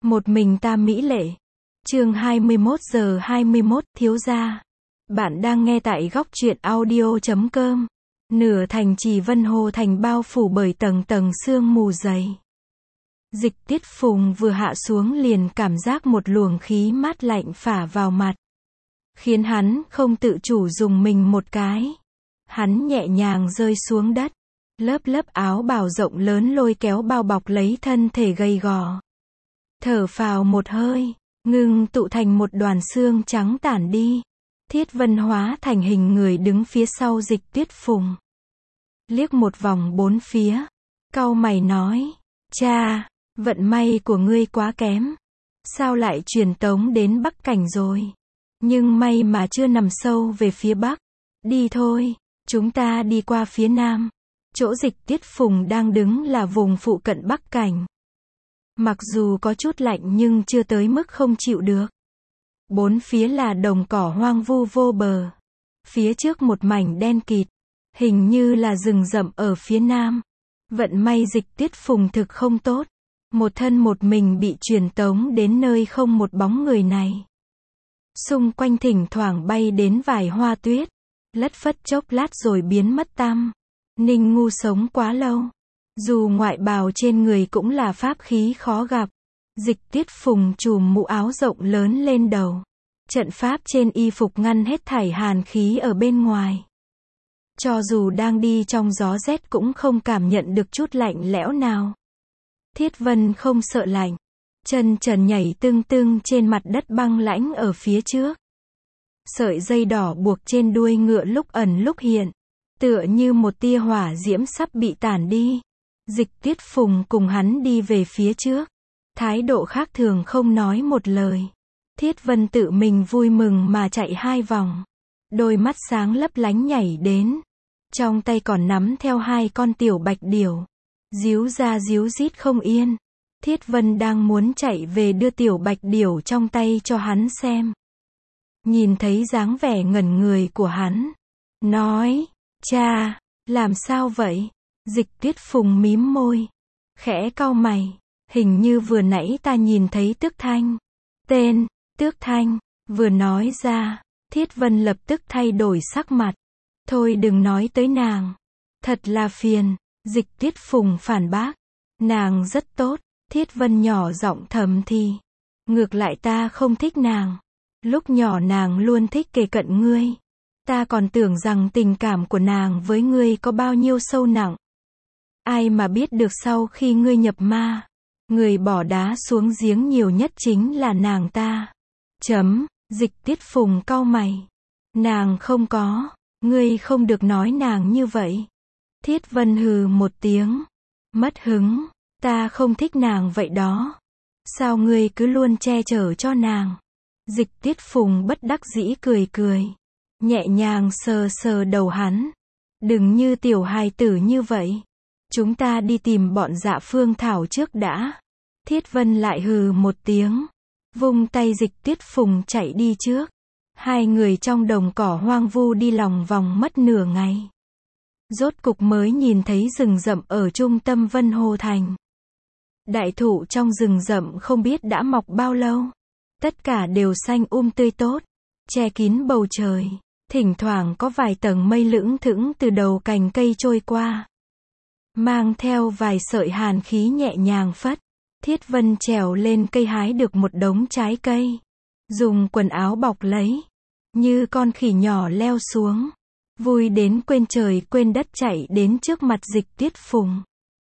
Một mình ta mỹ lệ. Chương 21 giờ 21, thiếu gia. Bạn đang nghe tại góc truyện audio.com. Nửa thành Trì Vân Hồ Thành bao phủ bởi tầng tầng sương mù dày. Dịch Tiết Phùng vừa hạ xuống liền cảm giác một luồng khí mát lạnh phả vào mặt, khiến hắn không tự chủ rùng mình một cái. Hắn nhẹ nhàng rơi xuống đất. Lớp lớp áo bào rộng lớn lôi kéo bao bọc lấy thân thể gầy gò. Thở phào một hơi, ngưng tụ thành một đoàn xương trắng tản đi. Thiết Vân hóa thành hình người đứng phía sau Dịch Tiết Phùng. Liếc một vòng bốn phía, cau mày nói, cha, vận may của ngươi quá kém. Sao lại truyền tống đến Bắc Cảnh rồi? Nhưng may mà chưa nằm sâu về phía Bắc. Đi thôi, chúng ta đi qua phía Nam. Chỗ Dịch Tiết Phùng đang đứng là vùng phụ cận Bắc Cảnh. Mặc dù có chút lạnh nhưng chưa tới mức không chịu được. Bốn phía là đồng cỏ hoang vu vô bờ. Phía trước một mảnh đen kịt, hình như là rừng rậm ở phía nam. Vận may Dịch Tiết Phùng thực không tốt. Một thân một mình bị truyền tống đến nơi không một bóng người này. Xung quanh thỉnh thoảng bay đến vài hoa tuyết, lất phất chốc lát rồi biến mất tăm. Ninh Ngu sống quá lâu. Dù ngoại bào trên người cũng là pháp khí khó gặp. Dịch Tiết Phùng trùm mũ áo rộng lớn lên đầu. Trận pháp trên y phục ngăn hết thảy hàn khí ở bên ngoài. Cho dù đang đi trong gió rét cũng không cảm nhận được chút lạnh lẽo nào. Thiết Vân không sợ lạnh. Chân trần nhảy tưng tưng trên mặt đất băng lãnh ở phía trước. Sợi dây đỏ buộc trên đuôi ngựa lúc ẩn lúc hiện. Tựa như một tia hỏa diễm sắp bị tản đi. Dịch Tiết Phùng cùng hắn đi về phía trước. Thái độ khác thường không nói một lời. Thiết Vân tự mình vui mừng mà chạy hai vòng. Đôi mắt sáng lấp lánh nhảy đến. Trong tay còn nắm theo hai con tiểu bạch điểu. Díu ra díu dít không yên. Thiết Vân đang muốn chạy về đưa tiểu bạch điểu trong tay cho hắn xem. Nhìn thấy dáng vẻ ngẩn người của hắn. Nói, cha, làm sao vậy? Dịch Tiết Phùng mím môi. Khẽ cau mày. Hình như vừa nãy ta nhìn thấy Tước Thanh. Tên, Tước Thanh, vừa nói ra. Thiết Vân lập tức thay đổi sắc mặt. Thôi đừng nói tới nàng. Thật là phiền. Dịch Tiết Phùng phản bác. Nàng rất tốt. Thiết Vân nhỏ giọng thầm thì. Ngược lại ta không thích nàng. Lúc nhỏ nàng luôn thích kề cận ngươi. Ta còn tưởng rằng tình cảm của nàng với ngươi có bao nhiêu sâu nặng. Ai mà biết được sau khi ngươi nhập ma, người bỏ đá xuống giếng nhiều nhất chính là nàng ta. Dịch Tiết Phùng cau mày. Nàng không có. Ngươi không được nói nàng như vậy. Thiết Vân hừ một tiếng. Mất hứng. Ta không thích nàng vậy đó. Sao ngươi cứ luôn che chở cho nàng? Dịch Tiết Phùng bất đắc dĩ cười cười. Nhẹ nhàng sờ sờ đầu hắn. Đừng như tiểu hài tử như vậy. Chúng ta đi tìm bọn Dạ Phương Thảo trước đã. Thiết Vân lại hừ một tiếng. Vung tay Dịch Tiết Phùng chạy đi trước. Hai người trong đồng cỏ hoang vu đi lòng vòng mất nửa ngày. Rốt cục mới nhìn thấy rừng rậm ở trung tâm Vân Hồ Thành. Đại thụ trong rừng rậm không biết đã mọc bao lâu. Tất cả đều xanh tươi tốt, che kín bầu trời. Thỉnh thoảng có vài tầng mây lững thững từ đầu cành cây trôi qua. Mang theo vài sợi hàn khí nhẹ nhàng phất. Thiết Vân trèo lên cây hái được một đống trái cây. Dùng quần áo bọc lấy. Như con khỉ nhỏ leo xuống. Vui đến quên trời quên đất chạy đến trước mặt Dịch Tiết Phùng.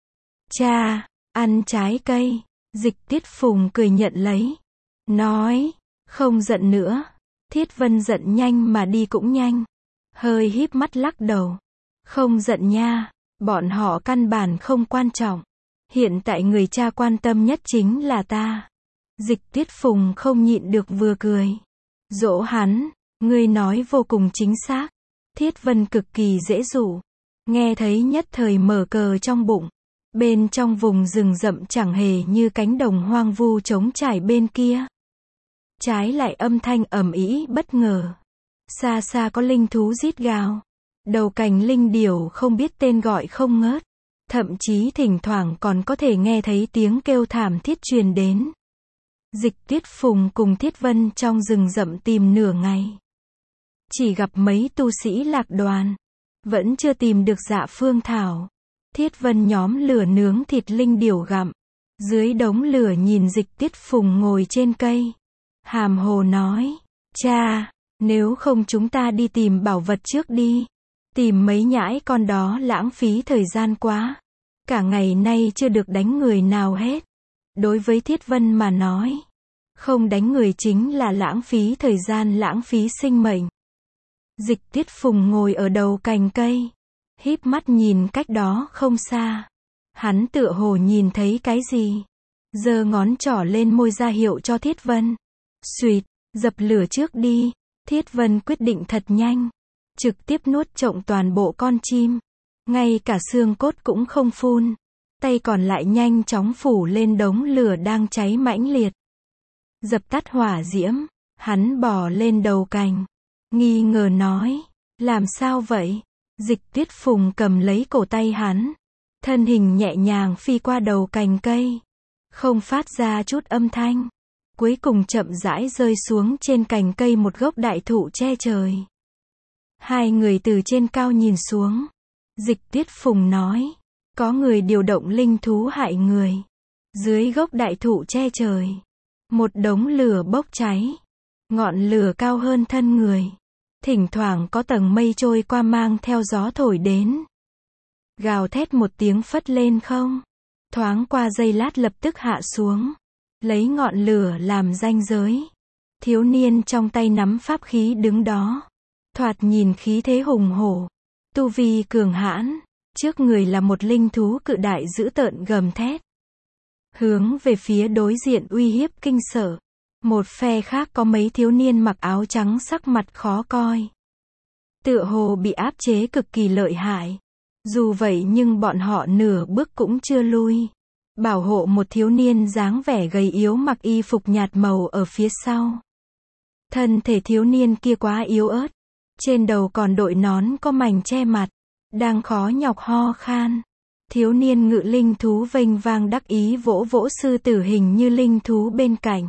Cha, ăn trái cây. Dịch Tiết Phùng cười nhận lấy. Nói, không giận nữa. Thiết Vân giận nhanh mà đi cũng nhanh. Hơi híp mắt lắc đầu. Không giận nha. Bọn họ căn bản không quan trọng. Hiện tại người cha quan tâm nhất chính là ta. Dịch Tiết Phùng không nhịn được vừa cười. Dỗ hắn, ngươi nói vô cùng chính xác. Thiết Vân cực kỳ dễ dụ. Nghe thấy nhất thời mở cờ trong bụng. Bên trong vùng rừng rậm chẳng hề như cánh đồng hoang vu trống trải bên kia. Trái lại âm thanh ầm ĩ bất ngờ. Xa xa có linh thú rít gào. Đầu cành linh điểu không biết tên gọi không ngớt. Thậm chí thỉnh thoảng còn có thể nghe thấy tiếng kêu thảm thiết truyền đến. Dịch Tuyết Phùng cùng Thiết Vân trong rừng rậm tìm nửa ngày. Chỉ gặp mấy tu sĩ lạc đoàn. Vẫn chưa tìm được Dạ Phương Thảo. Thiết Vân nhóm lửa nướng thịt linh điểu gặm. Dưới đống lửa nhìn Dịch Tuyết Phùng ngồi trên cây. Hàm hồ nói, cha, nếu không chúng ta đi tìm bảo vật trước đi. Tìm mấy nhãi con đó lãng phí thời gian quá. Cả ngày nay chưa được đánh người nào hết. Đối với Thiết Vân mà nói, không đánh người chính là lãng phí thời gian, lãng phí sinh mệnh. Dịch Tuyết Phùng ngồi ở đầu cành cây, híp mắt nhìn cách đó không xa. Hắn tựa hồ nhìn thấy cái gì, giơ ngón trỏ lên môi ra hiệu cho Thiết Vân. Xuỵt, dập lửa trước đi. Thiết Vân quyết định thật nhanh, trực tiếp nuốt trọn toàn bộ con chim, ngay cả xương cốt cũng không phun. Tay còn lại nhanh chóng phủ lên đống lửa đang cháy mãnh liệt. Dập tắt hỏa diễm, hắn bò lên đầu cành, nghi ngờ nói, làm sao vậy? Dịch Tuyết Phùng cầm lấy cổ tay hắn, thân hình nhẹ nhàng phi qua đầu cành cây, không phát ra chút âm thanh, cuối cùng chậm rãi rơi xuống trên cành cây một gốc đại thụ che trời. Hai người từ trên cao nhìn xuống. Dịch Tuyết Phùng nói, có người điều động linh thú hại người. Dưới gốc đại thụ che trời, một đống lửa bốc cháy. Ngọn lửa cao hơn thân người. Thỉnh thoảng có tầng mây trôi qua mang theo gió thổi đến. Gào thét một tiếng phất lên không. Thoáng qua giây lát lập tức hạ xuống. Lấy ngọn lửa làm ranh giới. Thiếu niên trong tay nắm pháp khí đứng đó. Thoạt nhìn khí thế hùng hổ. Tu vi cường hãn. Trước người là một linh thú cự đại dữ tợn gầm thét. Hướng về phía đối diện uy hiếp kinh sợ. Một phe khác có mấy thiếu niên mặc áo trắng sắc mặt khó coi. Tựa hồ bị áp chế cực kỳ lợi hại. Dù vậy nhưng bọn họ nửa bước cũng chưa lui. Bảo hộ một thiếu niên dáng vẻ gầy yếu mặc y phục nhạt màu ở phía sau. Thân thể thiếu niên kia quá yếu ớt. Trên đầu còn đội nón có mảnh che mặt. Đang khó nhọc ho khan. Thiếu niên ngự linh thú vênh vang đắc ý vỗ vỗ sư tử hình như linh thú bên cạnh.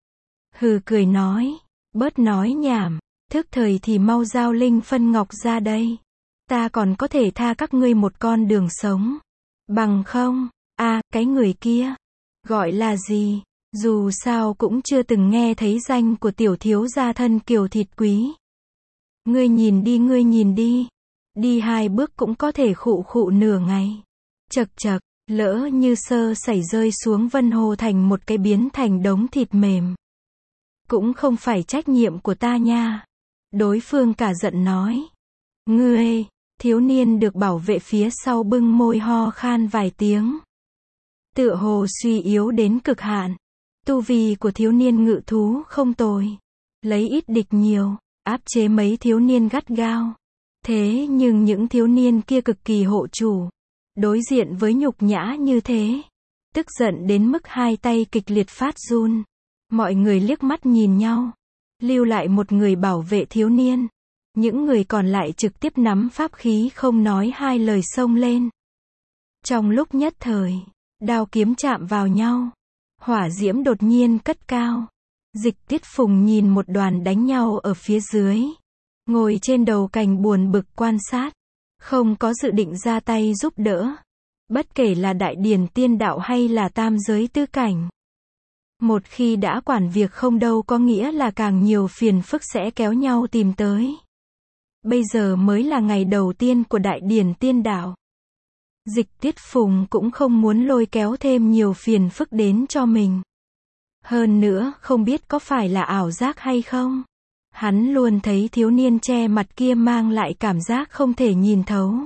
Hừ cười nói, bớt nói nhảm, thức thời thì mau giao linh phân ngọc ra đây. Ta còn có thể tha các ngươi một con đường sống. Bằng không, cái người kia, gọi là gì, dù sao cũng chưa từng nghe thấy danh của tiểu thiếu gia thân kiều thịt quý. Ngươi nhìn đi, đi 2 bước cũng có thể khụ khụ nửa ngày. Chậc chậc, lỡ như sơ sẩy rơi xuống Vân Hồ Thành một cái biến thành đống thịt mềm. Cũng không phải trách nhiệm của ta nha. Đối phương cả giận nói. Ngươi, thiếu niên được bảo vệ phía sau bưng môi ho khan vài tiếng. Tựa hồ suy yếu đến cực hạn. Tu vi của thiếu niên ngự thú không tồi. Lấy ít địch nhiều, áp chế mấy thiếu niên gắt gao. Thế nhưng những thiếu niên kia cực kỳ hộ chủ. Đối diện với nhục nhã như thế. Tức giận đến mức hai tay kịch liệt phát run. Mọi người liếc mắt nhìn nhau. Lưu lại một người bảo vệ thiếu niên. Những người còn lại trực tiếp nắm pháp khí không nói hai lời xông lên. Trong lúc nhất thời, đao kiếm chạm vào nhau. Hỏa diễm đột nhiên cất cao. Dịch Tuyết Phùng nhìn một đoàn đánh nhau ở phía dưới. Ngồi trên đầu cành buồn bực quan sát. Không có dự định ra tay giúp đỡ. Bất kể là đại điển tiên đạo hay là tam giới tứ cảnh. Một khi đã quản việc không đâu có nghĩa là càng nhiều phiền phức sẽ kéo nhau tìm tới. Bây giờ mới là ngày đầu tiên của đại điển tiên đạo. Dịch Tuyết Phùng cũng không muốn lôi kéo thêm nhiều phiền phức đến cho mình. Hơn nữa, không biết có phải là ảo giác hay không. Hắn luôn thấy thiếu niên che mặt kia mang lại cảm giác không thể nhìn thấu.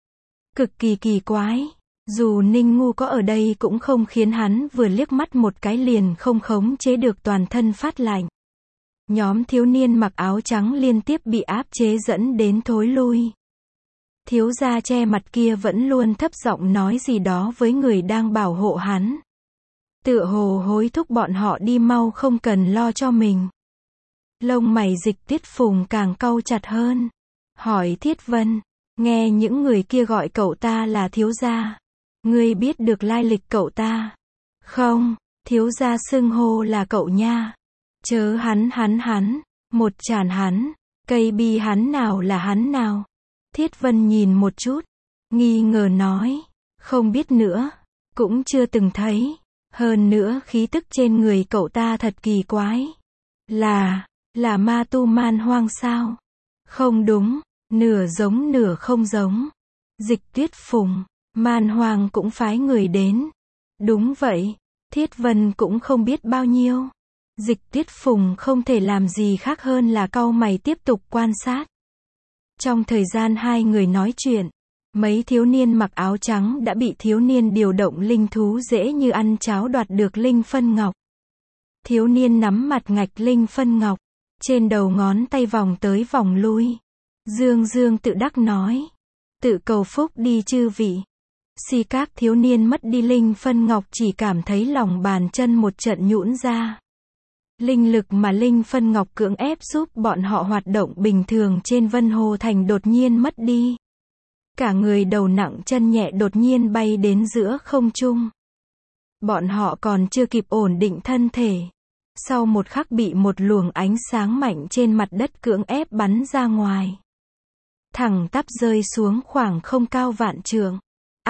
Cực kỳ kỳ quái. Dù Ninh Ngu có ở đây cũng không khiến hắn vừa liếc mắt một cái liền không khống chế được toàn thân phát lạnh. Nhóm thiếu niên mặc áo trắng liên tiếp bị áp chế dẫn đến thối lui. Thiếu gia che mặt kia vẫn luôn thấp giọng nói gì đó với người đang bảo hộ hắn. Tựa hồ hối thúc bọn họ đi mau không cần lo cho mình. Lông mày Dịch Tuyết Phùng càng cau chặt hơn. Hỏi Thiết Vân, nghe những người kia gọi cậu ta là thiếu gia. Ngươi biết được lai lịch cậu ta? Không, Thiếu gia xưng hô là cậu nha. Chớ hắn, một tràn hắn, cây bi hắn nào là hắn nào. Thiết Vân nhìn một chút, nghi ngờ nói, không biết nữa, cũng chưa từng thấy. Hơn nữa khí tức trên người cậu ta thật kỳ quái. Là ma tu man hoang sao? Không đúng, nửa giống nửa không giống. Dịch Tuyết Phùng, man hoang cũng phái người đến. Đúng vậy, Thiết Vân cũng không biết bao nhiêu. Dịch Tuyết Phùng không thể làm gì khác hơn là cau mày tiếp tục quan sát. Trong thời gian hai người nói chuyện, mấy thiếu niên mặc áo trắng đã bị thiếu niên điều động linh thú dễ như ăn cháo đoạt được linh phân ngọc. Thiếu niên nắm mặt ngạch linh phân ngọc, trên đầu ngón tay vòng tới vòng lui. Dương Dương tự đắc nói, tự cầu phúc đi chư vị. Si các thiếu niên mất đi linh phân ngọc chỉ cảm thấy lòng bàn chân một trận nhũn ra. Linh lực mà linh phân ngọc cưỡng ép giúp bọn họ hoạt động bình thường trên Vân Hồ Thành đột nhiên mất đi. Cả người đầu nặng chân nhẹ đột nhiên bay đến giữa không trung. Bọn họ còn chưa kịp ổn định thân thể. Sau một khắc bị một luồng ánh sáng mạnh trên mặt đất cưỡng ép bắn ra ngoài. Thẳng tắp rơi xuống khoảng không cao vạn trượng.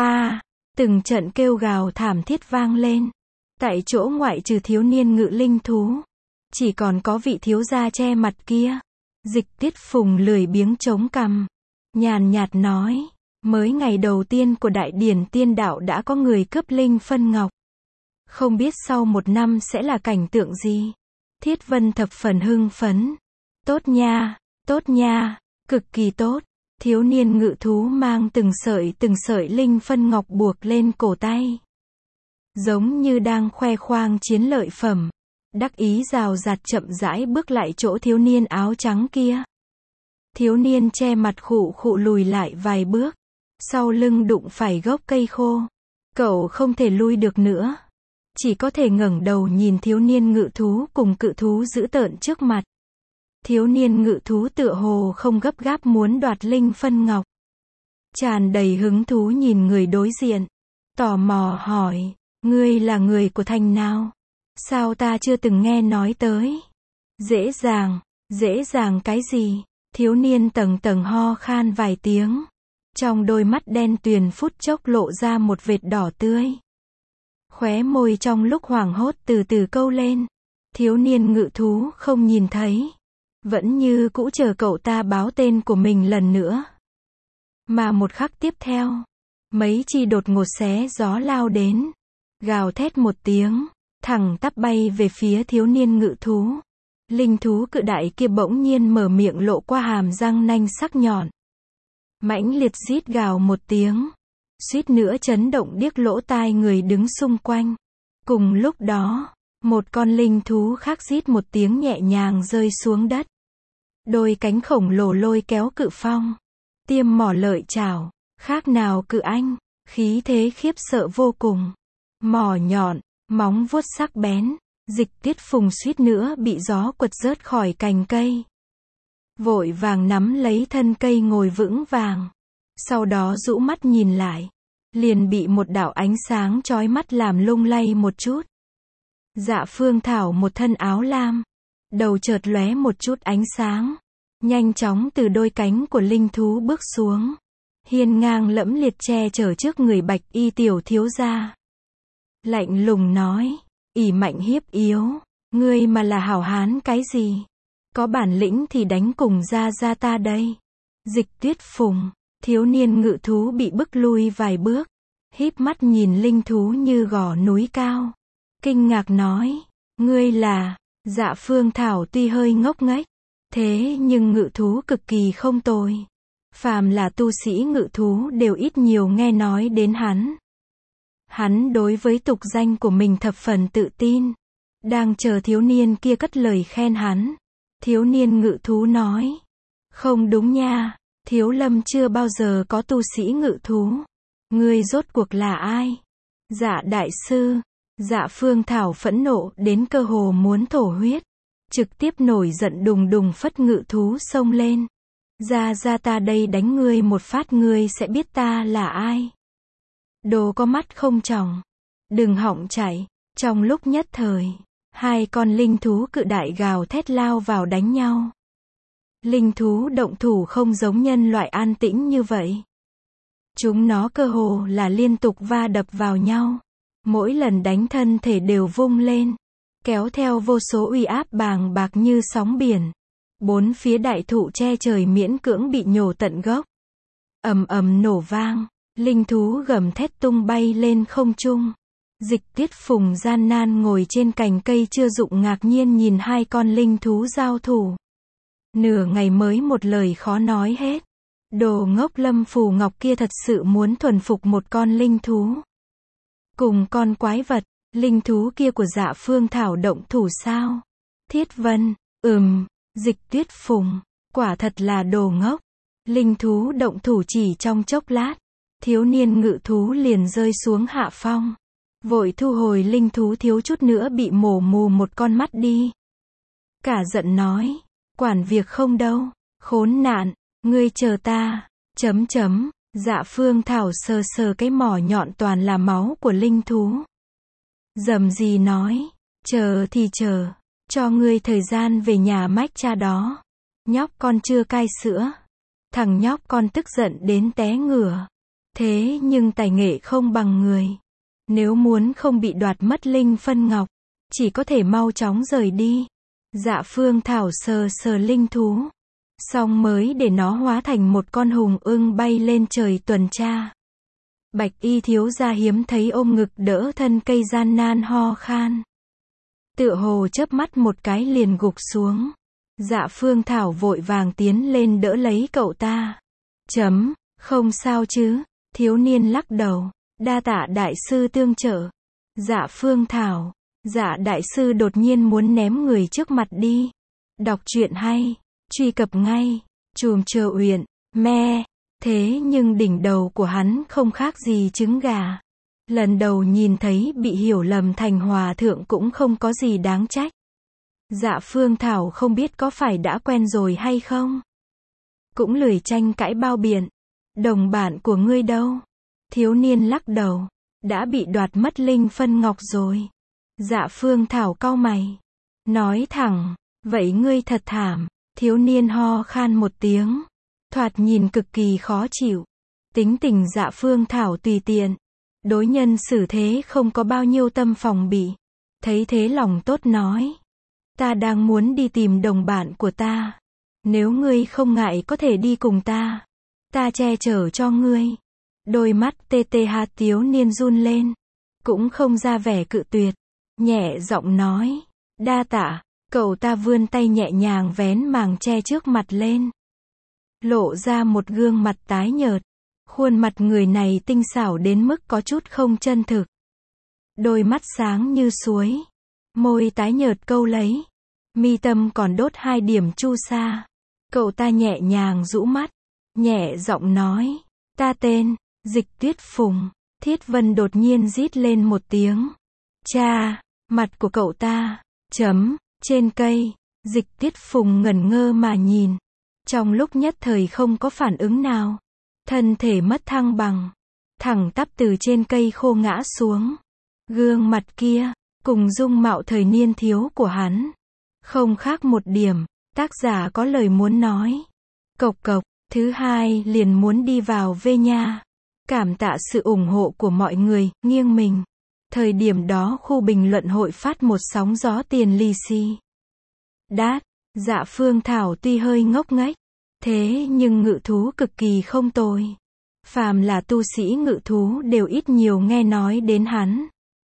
Từng trận kêu gào thảm thiết vang lên. Tại chỗ ngoại trừ thiếu niên ngự linh thú, chỉ còn có vị thiếu gia che mặt kia. Dịch Tuyết Phùng lười biếng chống cằm, nhàn nhạt nói, mới ngày đầu tiên của đại điển tiên đạo đã có người cướp linh phân ngọc. Không biết sau một năm sẽ là cảnh tượng gì. Thiết Vân thập phần hưng phấn. Tốt nha, cực kỳ tốt. Thiếu niên ngự thú mang từng sợi linh phân ngọc buộc lên cổ tay. Giống như đang khoe khoang chiến lợi phẩm. Đắc ý rào rạt chậm rãi bước lại chỗ thiếu niên áo trắng kia. Thiếu niên che mặt khụ khụ lùi lại vài bước. Sau lưng đụng phải gốc cây khô. Cậu không thể lui được nữa. Chỉ có thể ngẩng đầu nhìn thiếu niên ngự thú cùng cự thú dữ tợn trước mặt. Thiếu niên ngự thú tựa hồ không gấp gáp muốn đoạt linh phân ngọc. Tràn đầy hứng thú nhìn người đối diện. Tò mò hỏi, ngươi là người của thành nào? Sao ta chưa từng nghe nói tới? Dễ dàng cái gì? Thiếu niên tầng tầng ho khan vài tiếng. Trong đôi mắt đen tuyền phút chốc lộ ra một vệt đỏ tươi. Khóe môi trong lúc hoảng hốt từ từ câu lên. Thiếu niên ngự thú không nhìn thấy. Vẫn như cũ chờ cậu ta báo tên của mình lần nữa. Mà một khắc tiếp theo, mấy chi đột ngột xé gió lao đến. Gào thét một tiếng, thẳng tắp bay về phía thiếu niên ngự thú. Linh thú cự đại kia bỗng nhiên mở miệng lộ qua hàm răng nanh sắc nhọn. Mãnh liệt rít gào một tiếng. Suýt nữa chấn động điếc lỗ tai người đứng xung quanh. Cùng lúc đó, một con linh thú khác rít một tiếng nhẹ nhàng rơi xuống đất. Đôi cánh khổng lồ lôi kéo cự phong. Tiêm mỏ lợi chảo, khác nào cự anh, khí thế khiếp sợ vô cùng. Mỏ nhọn, móng vuốt sắc bén, Dịch Tuyết Phùng suýt nữa bị gió quật rớt khỏi cành cây. Vội vàng nắm lấy thân cây ngồi vững vàng. Sau đó rũ mắt nhìn lại. Liền bị một đạo ánh sáng chói mắt làm lung lay một chút. Dạ Phương Thảo một thân áo lam. Đầu chợt lóe một chút ánh sáng. Nhanh chóng từ đôi cánh của linh thú bước xuống. Hiên ngang lẫm liệt che chở trước người Bạch Y tiểu thiếu gia. Lạnh lùng nói, ỷ mạnh hiếp yếu. Ngươi mà là hảo hán cái gì? Có bản lĩnh thì đánh cùng ra ta đây. Dịch Tuyết Phùng. Thiếu niên ngự thú bị bức lui vài bước. Híp mắt nhìn linh thú như gò núi cao. Kinh ngạc nói, ngươi là... Dạ Phương Thảo tuy hơi ngốc nghếch. Thế nhưng ngự thú cực kỳ không tồi. Phàm là tu sĩ ngự thú đều ít nhiều nghe nói đến hắn. Hắn đối với tục danh của mình thập phần tự tin. Đang chờ thiếu niên kia cất lời khen hắn. Thiếu niên ngự thú nói. Không đúng nha, Thiếu Lâm chưa bao giờ có tu sĩ ngự thú. Ngươi rốt cuộc là ai? Dạ đại sư. Dạ Phương Thảo phẫn nộ đến cơ hồ muốn thổ huyết. Trực tiếp nổi giận đùng đùng phất ngự thú xông lên. Ra ta đây đánh ngươi một phát ngươi sẽ biết ta là ai. Đồ có mắt không tròng. Đừng hỏng chạy. Trong lúc nhất thời, hai con linh thú cự đại gào thét lao vào đánh nhau. Linh thú động thủ không giống nhân loại an tĩnh như vậy. Chúng nó cơ hồ là liên tục va đập vào nhau. Mỗi lần đánh thân thể đều vung lên, kéo theo vô số uy áp bàng bạc như sóng biển. Bốn phía đại thụ che trời miễn cưỡng bị nhổ tận gốc. Ầm ầm nổ vang, linh thú gầm thét tung bay lên không trung. Dịch Tiết Phùng gian nan ngồi trên cành cây chưa rụng ngạc nhiên nhìn hai con linh thú giao thủ. Nửa ngày mới một lời khó nói hết. Đồ ngốc Lâm Phù Ngọc kia thật sự muốn thuần phục một con linh thú. Cùng con quái vật, linh thú kia của Dạ Phương Thảo động thủ sao? Thiết Vân, Dịch Tiết Phùng, quả thật là đồ ngốc. Linh thú động thủ chỉ trong chốc lát, thiếu niên ngự thú liền rơi xuống hạ phong. Vội thu hồi linh thú thiếu chút nữa bị mổ mù một con mắt đi. Cả giận nói, quản việc không đâu, khốn nạn, ngươi chờ ta, Dạ Phương Thảo sờ sờ cái mỏ nhọn toàn là máu của linh thú. Dầm gì nói, chờ thì chờ, cho ngươi thời gian về nhà mách cha đó. Nhóc con chưa cai sữa. Thằng nhóc con tức giận đến té ngửa. Thế nhưng tài nghệ không bằng người. Nếu muốn không bị đoạt mất linh phân ngọc, chỉ có thể mau chóng rời đi. Dạ Phương Thảo sờ sờ linh thú, xong mới để nó hóa thành một con hùng ưng bay lên trời tuần tra. Bạch y thiếu gia hiếm thấy ôm ngực đỡ thân cây gian nan ho khan. Tựa hồ chớp mắt một cái liền gục xuống. Dạ Phương Thảo vội vàng tiến lên đỡ lấy cậu ta. Không sao chứ, thiếu niên lắc đầu, đa tạ đại sư tương trợ. Dạ Phương Thảo, dạ đại sư đột nhiên muốn ném người trước mặt đi. Đọc truyện hay, truy cập ngay, chùm chờ uyển, me. Thế nhưng đỉnh đầu của hắn không khác gì trứng gà. Lần đầu nhìn thấy bị hiểu lầm thành hòa thượng cũng không có gì đáng trách. Dạ Phương Thảo không biết có phải đã quen rồi hay không. Cũng lười tranh cãi bao biện. Đồng bạn của ngươi đâu? Thiếu niên lắc đầu. Đã bị đoạt mất linh phân ngọc rồi. Dạ Phương Thảo cau mày. Nói thẳng, vậy ngươi thật thảm. Thiếu niên ho khan một tiếng. Thoạt nhìn cực kỳ khó chịu. Tính tình Dạ Phương Thảo tùy tiện. Đối nhân xử thế không có bao nhiêu tâm phòng bị. Thấy thế lòng tốt nói. Ta đang muốn đi tìm đồng bạn của ta. Nếu ngươi không ngại có thể đi cùng ta. Ta che chở cho ngươi. Đôi mắt TTH thiếu niên run lên. Cũng không ra vẻ cự tuyệt. Nhẹ giọng nói. Đa tạ. Cậu ta vươn tay nhẹ nhàng vén màng che trước mặt lên. Lộ ra một gương mặt tái nhợt. Khuôn mặt người này tinh xảo đến mức có chút không chân thực. Đôi mắt sáng như suối. Môi tái nhợt câu lấy. Mi tâm còn đốt 2 điểm chu sa. Cậu ta nhẹ nhàng rũ mắt. Nhẹ giọng nói. Ta tên, Dịch Tiết Phùng. Thiết Vân đột nhiên rít lên một tiếng. Cha, mặt của cậu ta. Trên cây. Dịch Tiết Phùng ngẩn ngơ mà nhìn. Trong lúc nhất thời không có phản ứng nào. Thân thể mất thăng bằng. Thẳng tắp từ trên cây khô ngã xuống. Gương mặt kia, cùng dung mạo thời niên thiếu của hắn. Không khác một điểm, tác giả có lời muốn nói. Cộc cộc, thứ hai liền muốn đi vào về nha. Cảm tạ sự ủng hộ của mọi người, nghiêng mình. Thời điểm đó khu bình luận hội phát một sóng gió tiền lì xì. Đát, Dạ Phương Thảo tuy hơi ngốc nghếch. Thế nhưng ngự thú cực kỳ không tồi. Phàm là tu sĩ ngự thú đều ít nhiều nghe nói đến hắn.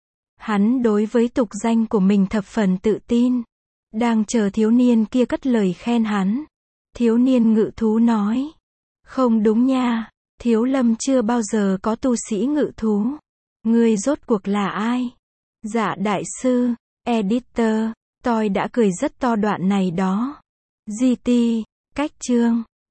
Hắn đối với tục danh của mình thập phần tự tin. Đang chờ thiếu niên kia cất lời khen hắn. Thiếu niên ngự thú nói. Không đúng nha, Thiếu Lâm chưa bao giờ có tu sĩ ngự thú. Ngươi rốt cuộc là ai? Dạ đại sư, editor, tôi đã cười rất to đoạn này đó. GT, cách chương.